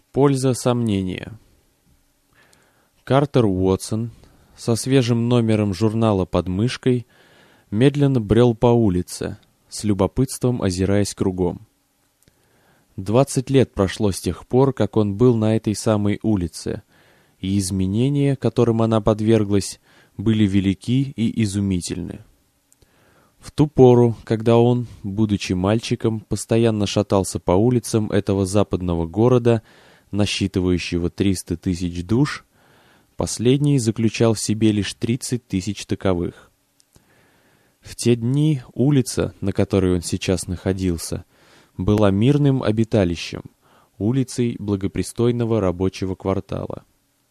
Польза сомнения. Картер Уотсон со свежим номером журнала под мышкой медленно брел по улице, с любопытством озираясь кругом. 20 лет прошло с тех пор, как он был на этой самой улице, и изменения, которым она подверглась, были велики и изумительны. В ту пору, когда он, будучи мальчиком, постоянно шатался по улицам этого западного города, насчитывающего 300 тысяч душ, последний заключал в себе лишь 30 тысяч таковых. В те дни улица, на которой он сейчас находился, была мирным обиталищем, улицей благопристойного рабочего квартала.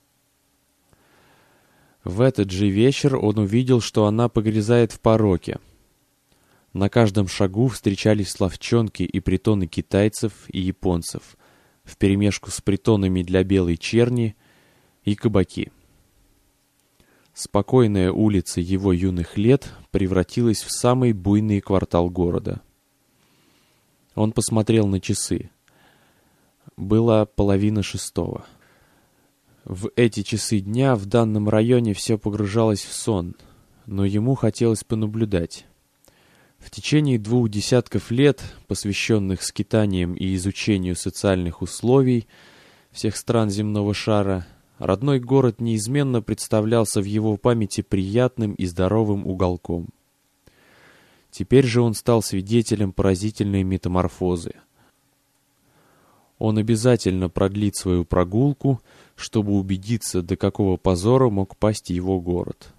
В этот же вечер он увидел, что она погрязает в пороке. На каждом шагу встречались лавчонки и притоны китайцев и японцев, вперемешку с притонами для белой черни и кабаки. Спокойная улица его юных лет превратилась в самый буйный квартал города. Он посмотрел на часы. Было 5:30. В эти часы дня в данном районе все погружалось в сон, но ему хотелось понаблюдать. В течение 2 десятков лет, посвященных скитаниям и изучению социальных условий всех стран земного шара, родной город неизменно представлялся в его памяти приятным и здоровым уголком. Теперь же он стал свидетелем поразительной метаморфозы. Он обязательно продлит свою прогулку, чтобы убедиться, до какого позора мог пасть его город.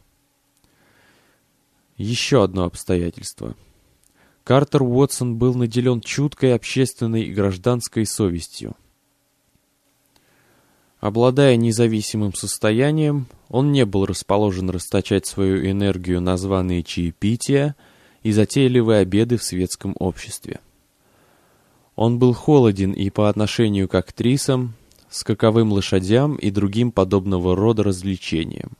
Еще одно обстоятельство. Картер Уотсон был наделен чуткой общественной и гражданской совестью. Обладая независимым состоянием, он не был расположен расточать свою энергию на званые чаепития и затейливые обеды в светском обществе. Он был холоден и по отношению к актрисам, скаковым лошадям и другим подобного рода развлечениям.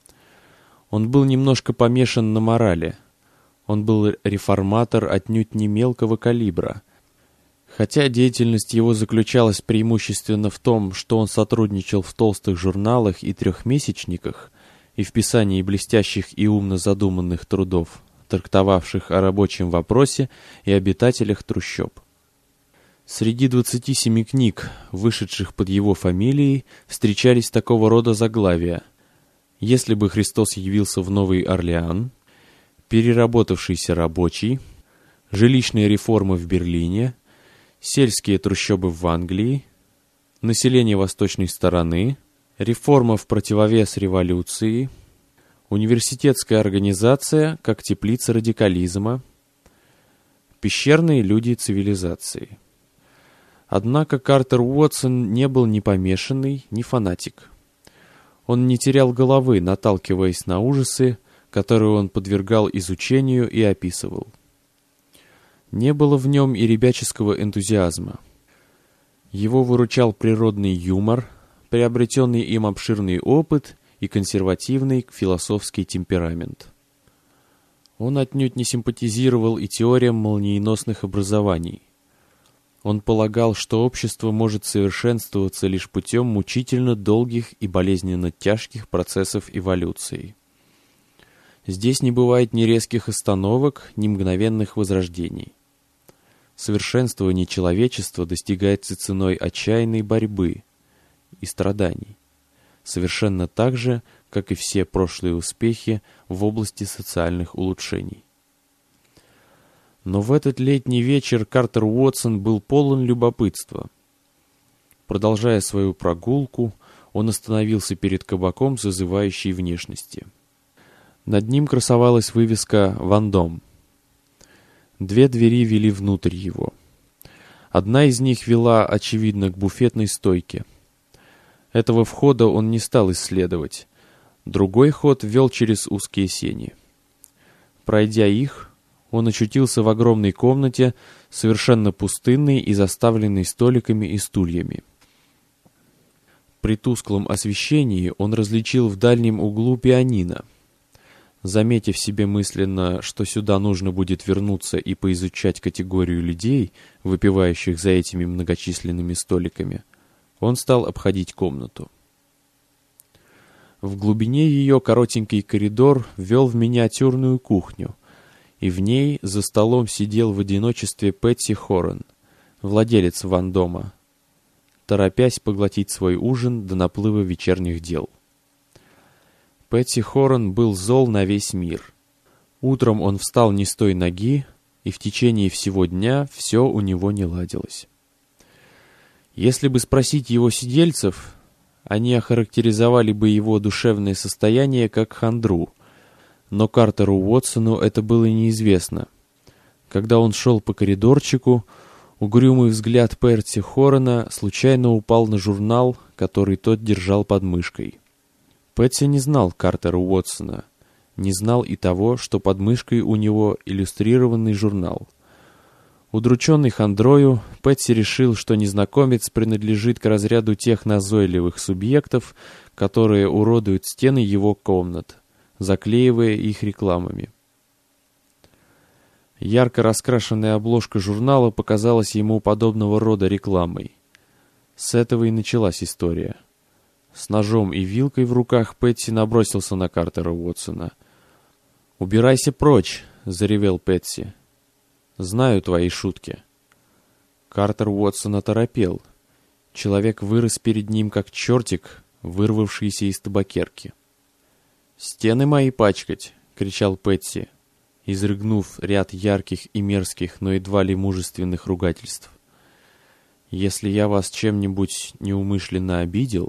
Он был немножко помешан на морали. Он был реформатор отнюдь не мелкого калибра. Хотя деятельность его заключалась преимущественно в том, что он сотрудничал в толстых журналах и трехмесячниках и в писании блестящих и умно задуманных трудов, трактовавших о рабочем вопросе и обитателях трущоб. Среди 27 книг, вышедших под его фамилией, встречались такого рода заглавия: «Если бы Христос явился в Новый Орлеан», «Переработавшийся рабочий», «Жилищные реформы в Берлине», «Сельские трущобы в Англии», «Население восточной стороны», «Реформа в противовес революции», «Университетская организация как теплица радикализма», «Пещерные люди цивилизации». Однако Картер Уотсон не был ни помешанный, ни фанатик. Он не терял головы, наталкиваясь на ужасы, которые он подвергал изучению и описывал. Не было в нем и ребяческого энтузиазма. Его выручал природный юмор, приобретенный им обширный опыт и консервативный философский темперамент. Он отнюдь не симпатизировал и теориям молниеносных образований. Он полагал, что общество может совершенствоваться лишь путем мучительно долгих и болезненно тяжких процессов эволюции. Здесь не бывает ни резких остановок, ни мгновенных возрождений. Совершенствование человечества достигается ценой отчаянной борьбы и страданий, совершенно так же, как и все прошлые успехи в области социальных улучшений. Но в этот летний вечер Картер Уотсон был полон любопытства. Продолжая свою прогулку, он остановился перед кабаком зазывающей внешности. Над ним красовалась вывеска «Вандом». 2 двери вели внутрь его. Одна из них вела, очевидно, к буфетной стойке. Этого входа он не стал исследовать. Другой ход вел через узкие сени. Пройдя их, он очутился в огромной комнате, совершенно пустынной и заставленной столиками и стульями. При тусклом освещении он различил в дальнем углу пианино. Заметив себе мысленно, что сюда нужно будет вернуться и поизучать категорию людей, выпивающих за этими многочисленными столиками, Он стал обходить комнату. В глубине ее коротенький коридор вел в миниатюрную кухню, и в ней за столом сидел в одиночестве Пэтси Хорн, владелец Вандома, торопясь поглотить свой ужин до наплыва вечерних дел. Пэтси Хорн был зол на весь мир. Утром он встал не с той ноги, и в течение всего дня все у него не ладилось. Если бы спросить его сидельцев, они охарактеризовали бы его душевное состояние как хандру, но Картеру Уотсону это было неизвестно. Когда он шел по коридорчику, угрюмый взгляд Пэтси Хорна случайно упал на журнал, который тот держал под мышкой. Пэтси не знал Картера Уотсона, не знал и того, что под мышкой у него иллюстрированный журнал. Удрученный хандрою, Пэтси решил, что незнакомец принадлежит к разряду тех назойливых субъектов, которые уродуют стены его комнат, заклеивая их рекламами. Ярко раскрашенная обложка журнала показалась ему подобного рода рекламой. С этого и началась история. С ножом и вилкой в руках Пэтси набросился на Картера Уотсона. «Убирайся прочь!» — заревел Пэтси. «Знаю твои шутки». Картер Уотсон оторопел. Человек вырос перед ним, как чертик, вырвавшийся из табакерки. «Стены мои пачкать!» — кричал Пэтси, изрыгнув ряд ярких и мерзких, но едва ли мужественных ругательств. «Если я вас чем-нибудь неумышленно обидел...»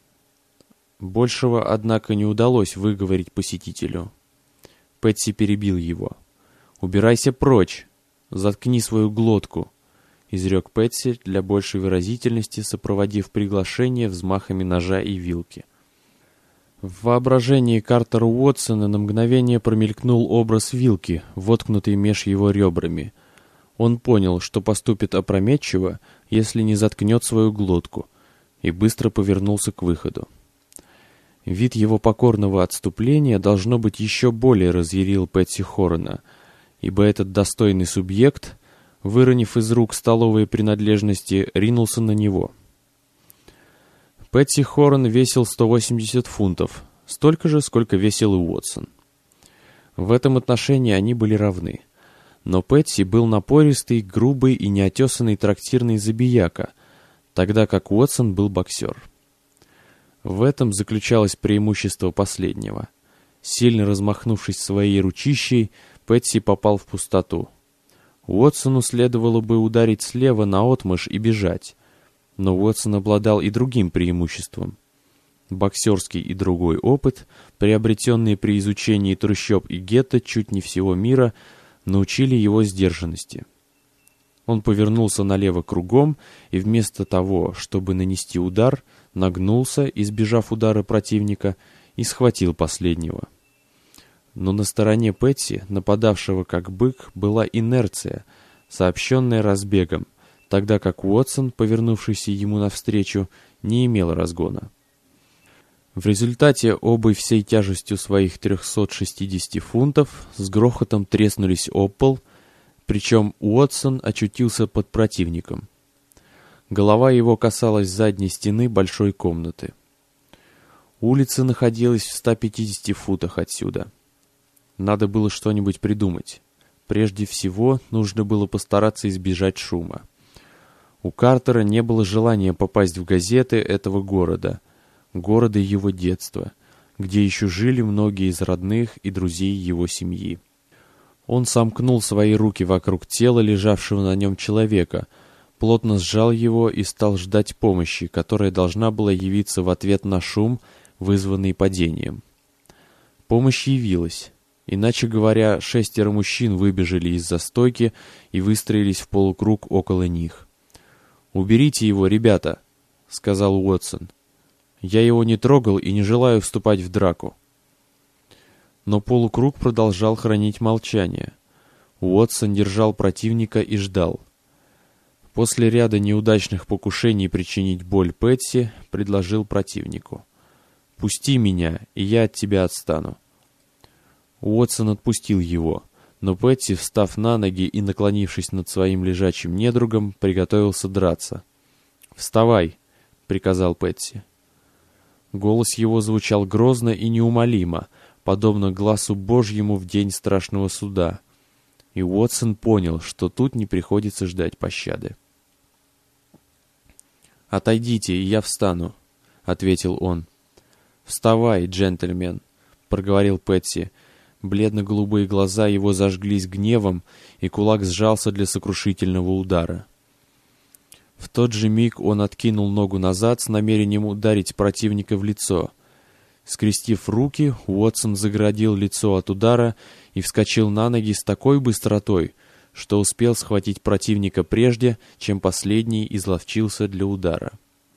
Большего, однако, не удалось выговорить посетителю. Пэтси перебил его. «Убирайся прочь! Заткни свою глотку!» — изрек Пэтси для большей выразительности, сопроводив приглашение взмахами ножа и вилки. В воображении Картера Уотсона на мгновение промелькнул образ вилки, воткнутый меж его ребрами. Он понял, что поступит опрометчиво, если не заткнет свою глотку, и быстро повернулся к выходу. Вид его покорного отступления, должно быть, еще более разъярил Пэтси Хорна, ибо этот достойный субъект, выронив из рук столовые принадлежности, ринулся на него. Пэтси Хорн весил 180 фунтов, столько же, сколько весил и Уотсон. В этом отношении они были равны. Но Пэтси был напористый, грубый и неотесанный трактирный забияка, тогда как Уотсон был боксер. В этом заключалось преимущество последнего. Сильно размахнувшись своей ручищей, Пэтси попал в пустоту. Уотсону следовало бы ударить слева наотмашь и бежать, но Уотсон обладал и другим преимуществом. Боксерский и другой опыт, приобретенные при изучении трущоб и гетто чуть не всего мира, научили его сдержанности. Он повернулся налево кругом и вместо того, чтобы нанести удар, нагнулся, избежав удара противника, и схватил последнего. Но на стороне Пэтси, нападавшего как бык, была инерция, сообщенная разбегом, тогда как Уотсон, повернувшийся ему навстречу, не имел разгона. В результате оба всей тяжестью своих 360 фунтов с грохотом треснулись об пол, причем Уотсон очутился под противником. Голова его касалась задней стены большой комнаты. Улица находилась в 150 футах отсюда. Надо было что-нибудь придумать. Прежде всего, нужно было постараться избежать шума. У Картера не было желания попасть в газеты этого города его детства, где еще жили многие из родных и друзей его семьи. Он сомкнул свои руки вокруг тела лежавшего на нем человека, плотно сжал его и стал ждать помощи, которая должна была явиться в ответ на шум, вызванный падением. Помощь явилась. Иначе говоря, 6 мужчин выбежали из-за стойки и выстроились в полукруг около них. «Уберите его, ребята», — сказал Уотсон. «Я его не трогал и не желаю вступать в драку». Но полукруг продолжал хранить молчание. Уотсон держал противника и ждал. После ряда неудачных покушений причинить боль Пэтси, предложил противнику: «Пусти меня, и я от тебя отстану». Уотсон отпустил его, но Пэтси, встав на ноги и наклонившись над своим лежачим недругом, приготовился драться. «Вставай!» — приказал Пэтси. Голос его звучал грозно и неумолимо, подобно глазу Божьему в день страшного суда. И Уотсон понял, что тут не приходится ждать пощады. «Отойдите, и я встану», — ответил он. «Вставай, джентльмен», — проговорил Пэтси. Бледно-голубые глаза его зажглись гневом, и кулак сжался для сокрушительного удара. В тот же миг он откинул ногу назад с намерением ударить противника в лицо. Скрестив руки, Уотсон загородил лицо от удара и вскочил на ноги с такой быстротой, что успел схватить противника прежде, чем последний изловчился для удара.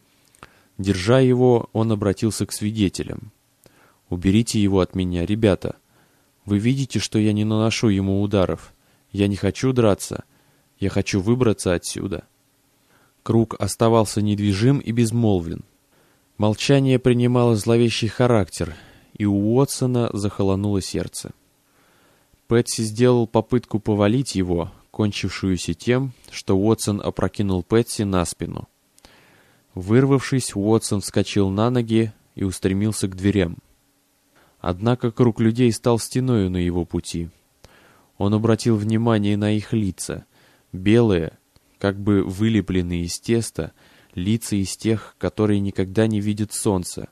Держа его, он обратился к свидетелям. «Уберите его от меня, ребята. Вы видите, что я не наношу ему ударов. Я не хочу драться. Я хочу выбраться отсюда». Круг оставался недвижим и безмолвен. Молчание принимало зловещий характер, и у Уотсона захолонуло сердце. Пэтси сделал попытку повалить его, кончившуюся тем, что Уотсон опрокинул Пэтси на спину. Вырвавшись, Уотсон вскочил на ноги и устремился к дверям. Однако круг людей стал стеною на его пути. Он обратил внимание на их лица, белые, как бы вылепленные из теста, лица из тех, которые никогда не видят солнца,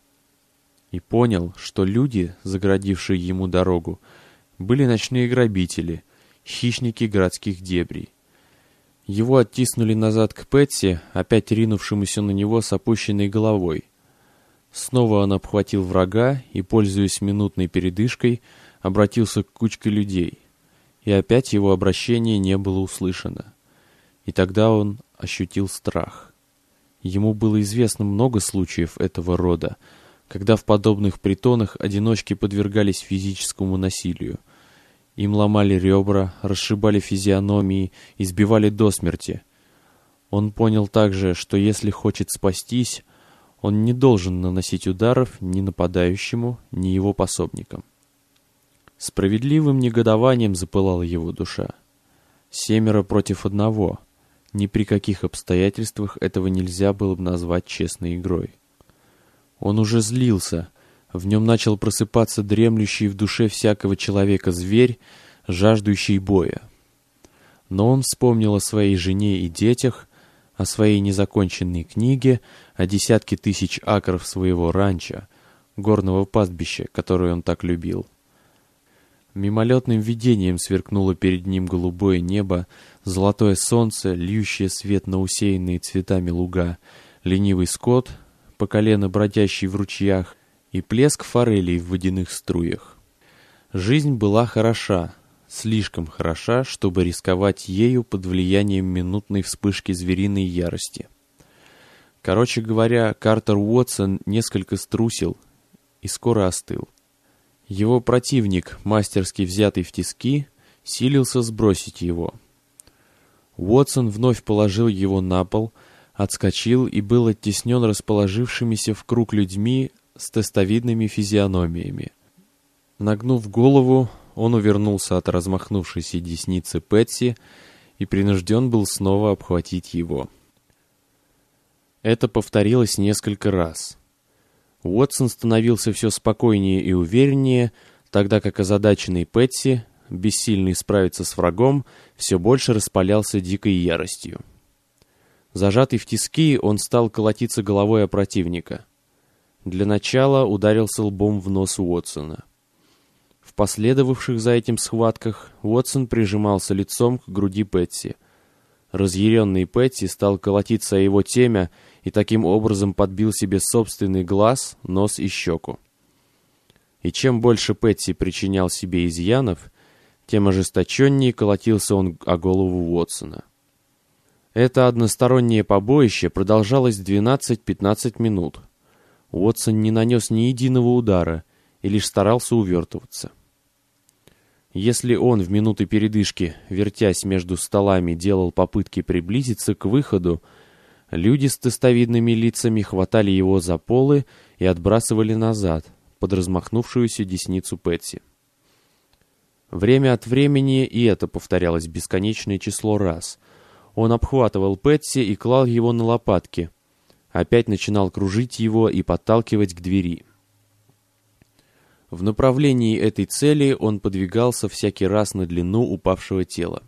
и понял, что люди, загородившие ему дорогу, были ночные грабители, хищники городских дебрей. Его оттиснули назад к Пэтси, опять ринувшемуся на него с опущенной головой. Снова он обхватил врага и, пользуясь минутной передышкой, обратился к кучке людей. И опять его обращение не было услышано. И тогда он ощутил страх. Ему было известно много случаев этого рода, когда в подобных притонах одиночки подвергались физическому насилию. Им ломали ребра, расшибали физиономии, избивали до смерти. Он понял также, что если хочет спастись, он не должен наносить ударов ни нападающему, ни его пособникам. Справедливым негодованием запылала его душа. 7 против 1. Ни при каких обстоятельствах этого нельзя было бы назвать честной игрой. Он уже злился, в нем начал просыпаться дремлющий в душе всякого человека зверь, жаждущий боя. Но он вспомнил о своей жене и детях, о своей незаконченной книге, о десятке тысяч акров своего ранчо, горного пастбища, которое он так любил. Мимолетным видением сверкнуло перед ним голубое небо, золотое солнце, льющее свет на усеянные цветами луга, ленивый скот, по колено бродящий в ручьях, и плеск форелей в водяных струях. Жизнь была хороша, слишком хороша, чтобы рисковать ею под влиянием минутной вспышки звериной ярости. Короче говоря, Картер Уотсон несколько струсил и скоро остыл. Его противник, мастерски взятый в тиски, силился сбросить его. Уотсон вновь положил его на пол, отскочил и был оттеснен расположившимися в круг людьми с тестовидными физиономиями. Нагнув голову, он увернулся от размахнувшейся десницы Пэтси и принужден был снова обхватить его. Это повторилось несколько раз. Уотсон становился все спокойнее и увереннее, тогда как озадаченный Пэтси, бессильный справиться с врагом, все больше распалялся дикой яростью. Зажатый в тиски, он стал колотиться головой о противника. Для начала ударился лбом в нос Уотсона. В последовавших за этим схватках Уотсон прижимался лицом к груди Пэтси. Разъяренный Пэтси стал колотиться о его темя и таким образом подбил себе собственный глаз, нос и щеку. И чем больше Пэтси причинял себе изъянов, тем ожесточеннее колотился он о голову Уотсона. Это одностороннее побоище продолжалось 12-15 минут. Уотсон не нанес ни единого удара и лишь старался увертываться. Если он в минуты передышки, вертясь между столами, делал попытки приблизиться к выходу, люди с тестовидными лицами хватали его за полы и отбрасывали назад, под размахнувшуюся десницу Пэтси. Время от времени и это повторялось бесконечное число раз. Он обхватывал Пэтси и клал его на лопатки. опять начинал кружить его и подталкивать к двери. В направлении этой цели он подвигался всякий раз на длину упавшего тела.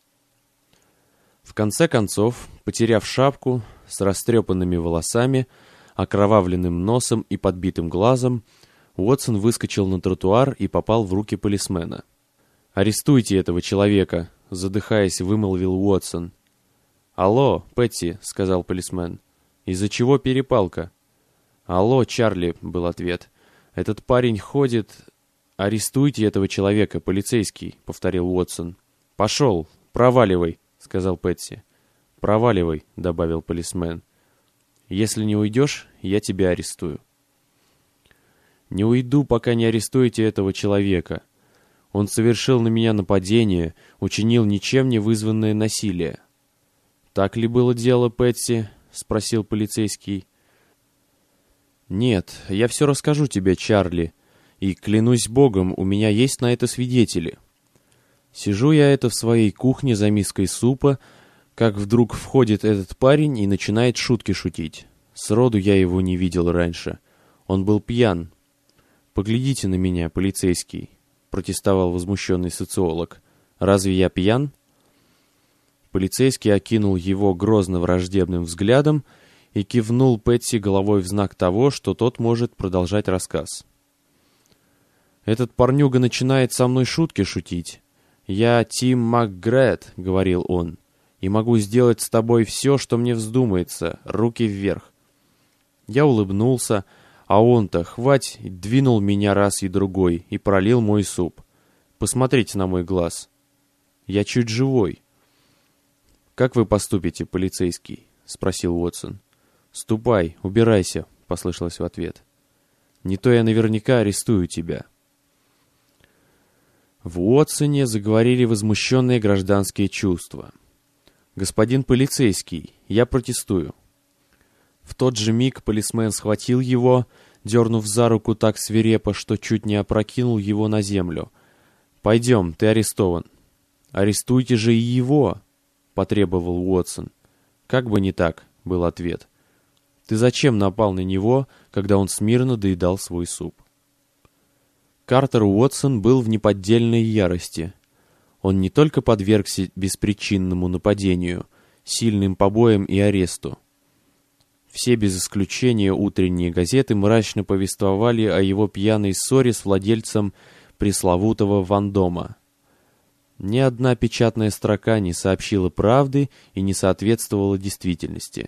В конце концов, потеряв шапку, с растрепанными волосами, окровавленным носом и подбитым глазом, Уотсон выскочил на тротуар и попал в руки полисмена. «Арестуйте этого человека!» — задыхаясь, вымолвил Уотсон. «Алло, Пэтси!» — сказал полисмен. «Из-за чего перепалка?» «Алло, Чарли!» — был ответ. «Этот парень ходит...» «Арестуйте этого человека, полицейский!» — повторил Уотсон. «Пошел! Проваливай!» — сказал Пэтси. «Проваливай!» — добавил полисмен. «Если не уйдешь, я тебя арестую». «Не уйду, пока не арестуете этого человека. Он совершил на меня нападение, учинил ничем не вызванное насилие». «Так ли было дело, Пэтси?» — спросил полицейский. «Нет, я все расскажу тебе, Чарли, и, клянусь Богом, у меня есть на это свидетели. Сижу я в своей кухне за миской супа, как вдруг входит этот парень и начинает шутки шутить. Сроду я его не видел раньше. Он был пьян. Поглядите на меня, полицейский», — протестовал возмущенный социолог. «Разве я пьян?» Полицейский окинул его грозно-враждебным взглядом и кивнул Пэтси головой в знак того, что тот может продолжать рассказ. «Этот парнюга начинает со мной шутки шутить. «Я Тим МакГрэт», — говорил он, — «и могу сделать с тобой все, что мне вздумается, руки вверх». Я улыбнулся, а он-то, хвать, двинул меня раз и другой и пролил мой суп. Посмотрите на мой глаз. Я чуть живой. «Как вы поступите, полицейский?» — спросил Уотсон. «Ступай, убирайся», — послышалось в ответ. «Не то я наверняка арестую тебя». В Уотсоне заговорили возмущенные гражданские чувства. «Господин полицейский, я протестую». В тот же миг полисмен схватил его, дернув за руку так свирепо, что чуть не опрокинул его на землю. «Пойдем, ты арестован». «Арестуйте же и его», — потребовал Уотсон. «Как бы не так», — был ответ. «Ты зачем напал на него, когда он смирно доедал свой суп?» Картер Уотсон был в неподдельной ярости. Он не только подвергся беспричинному нападению, сильным побоям и аресту. Все без исключения утренние газеты мрачно повествовали о его пьяной ссоре с владельцем пресловутого Вандома. Ни одна печатная строка не сообщила правды и не соответствовала действительности.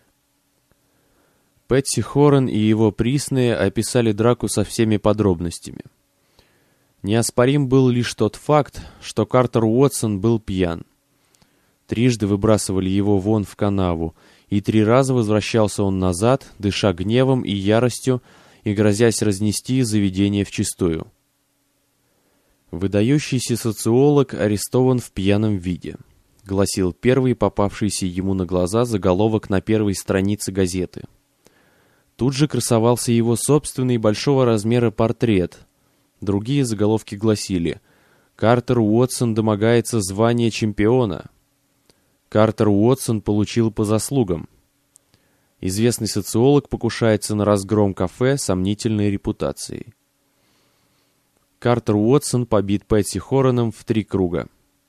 Пэтси Хорен и его присные описали драку со всеми подробностями. Неоспорим был лишь тот факт, что Картер Уотсон был пьян. Трижды выбрасывали его вон в канаву, и 3 раза возвращался он назад, дыша гневом и яростью и грозясь разнести заведение вчистую. «Выдающийся социолог арестован в пьяном виде», — гласил первый попавшийся ему на глаза заголовок на первой странице газеты. Тут же красовался его собственный большого размера портрет. Другие заголовки гласили: «Картер Уотсон домогается звания чемпиона». «Картер Уотсон получил по заслугам». Известный социолог покушается на разгром кафе сомнительной репутацией. Картер Уотсон побит Пэтси Хореном в 3 круга.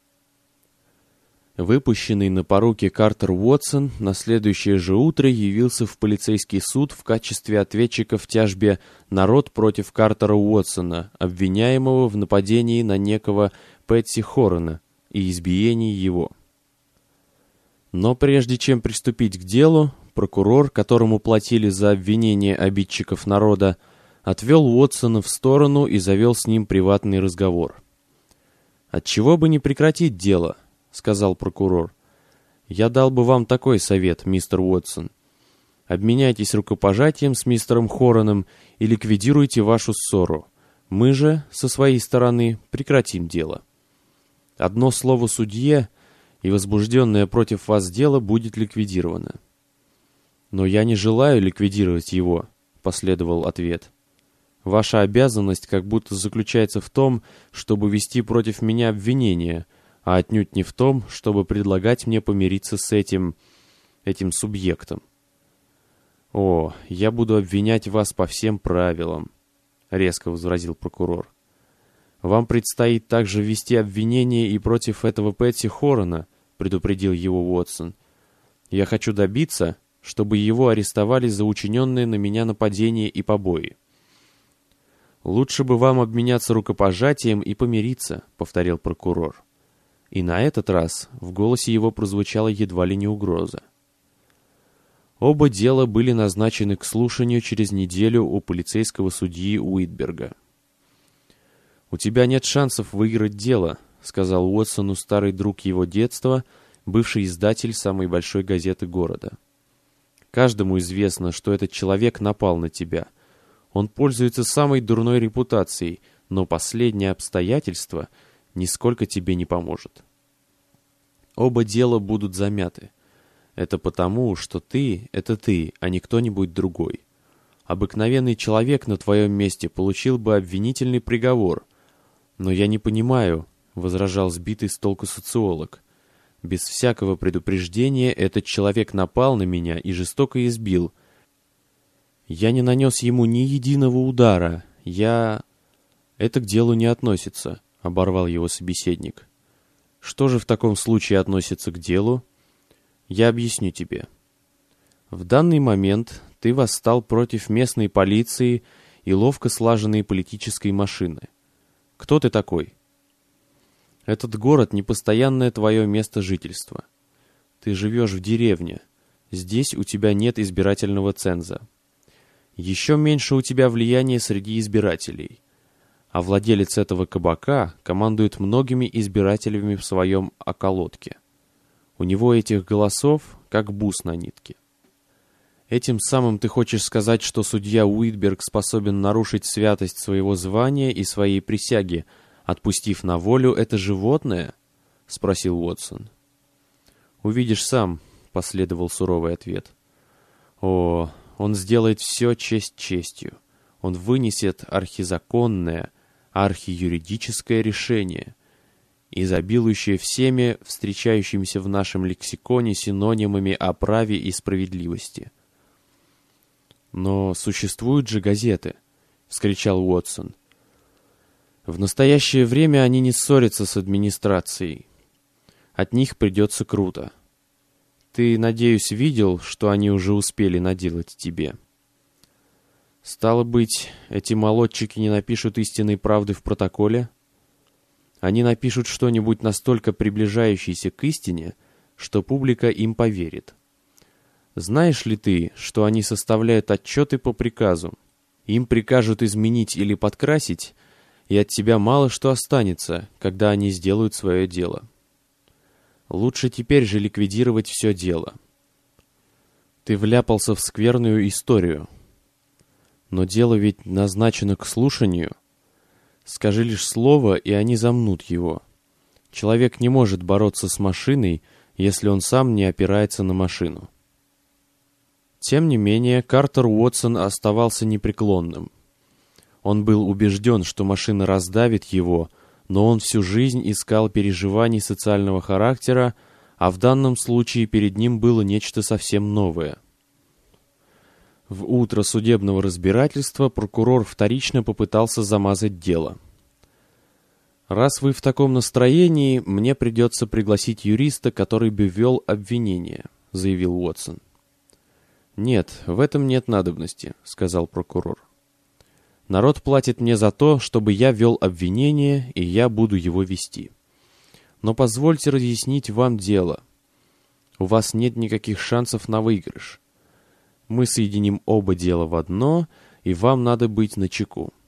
Выпущенный на поруки Картер Уотсон на следующее же утро явился в полицейский суд в качестве ответчика в тяжбе «Народ против Картера Уотсона», обвиняемого в нападении на некого Пэтси Хорена и избиении его. Но прежде чем приступить к делу, прокурор, которому платили за обвинение обидчиков народа, отвел Уотсона в сторону и завел с ним приватный разговор. «Отчего бы не прекратить дело?» — сказал прокурор. «Я дал бы вам такой совет, мистер Уотсон. Обменяйтесь рукопожатием с мистером Хореном и ликвидируйте вашу ссору. Мы же, со своей стороны, прекратим дело. Одно слово судье, и возбужденное против вас дело будет ликвидировано». «Но я не желаю ликвидировать его», — последовал ответ. «Ваша обязанность как будто заключается в том, чтобы вести против меня обвинение, а отнюдь не в том, чтобы предлагать мне помириться с этим субъектом». «О, я буду обвинять вас по всем правилам», — резко возразил прокурор. «Вам предстоит также ввести обвинение и против этого Пэтси Хоррена», — предупредил его Уотсон. «Я хочу добиться, чтобы его арестовали за учиненное на меня нападение и побои». «Лучше бы вам обменяться рукопожатием и помириться», — повторил прокурор. И на этот раз в голосе его прозвучала едва ли не угроза. Оба дела были назначены к слушанию через неделю у полицейского судьи Уитберга. «У тебя нет шансов выиграть дело», — сказал Уотсону старый друг его детства, бывший издатель самой большой газеты города. «Каждому известно, что этот человек напал на тебя. Он пользуется самой дурной репутацией, но последнее обстоятельство нисколько тебе не поможет. Оба дела будут замяты. Это потому, что ты — это ты, а не кто-нибудь другой. Обыкновенный человек на твоем месте получил бы обвинительный приговор. Но я не понимаю, — возражал сбитый с толку социолог. Без всякого предупреждения этот человек напал на меня и жестоко избил. Я не нанес ему ни единого удара. Это к делу не относится, — оборвал его собеседник. Что же в таком случае относится к делу? Я объясню тебе. В данный момент ты восстал против местной полиции и ловко слаженной политической машины. Кто ты такой? Этот город — непостоянное твое место жительства. Ты живешь в деревне. Здесь у тебя нет избирательного ценза. Еще меньше у тебя влияния среди избирателей. А владелец этого кабака командует многими избирателями в своем околотке. У него этих голосов, как бус на нитке. Этим самым ты хочешь сказать, что судья Уитберг способен нарушить святость своего звания и своей присяги, отпустив на волю это животное? — спросил Уотсон. «Увидишь сам», — последовал суровый ответ. «О, он сделает все честь честью. Он вынесет архизаконное, архиюридическое решение, изобилующее всеми встречающимися в нашем лексиконе синонимами о праве и справедливости». «Но существуют же газеты», — вскричал Уотсон. «В настоящее время они не ссорятся с администрацией. От них придется круто. Ты, надеюсь, видел, что они уже успели наделать тебе. Стало быть, эти молодчики не напишут истинной правды в протоколе? Они напишут что-нибудь настолько приближающееся к истине, что публика им поверит. Знаешь ли ты, что они составляют отчеты по приказу? Им прикажут изменить или подкрасить, и от тебя мало что останется, когда они сделают свое дело. Лучше теперь же ликвидировать все дело. Ты вляпался в скверную историю. Но дело ведь назначено к слушанию. Скажи лишь слово, и они замнут его. Человек не может бороться с машиной, если он сам не опирается на машину». Тем не менее, Картер Уотсон оставался непреклонным. Он был убежден, что машина раздавит его, но он всю жизнь искал переживаний социального характера, а в данном случае перед ним было нечто совсем новое. В утро судебного разбирательства прокурор вторично попытался замазать дело. «Раз вы в таком настроении, мне придется пригласить юриста, который бы вел обвинение», — заявил Уотсон. «Нет, в этом нет надобности», — сказал прокурор. «Народ платит мне за то, чтобы я вел обвинение, и я буду его вести. Но позвольте разъяснить вам дело. У вас нет никаких шансов на выигрыш. Мы соединим оба дела в одно, и вам надо быть начеку.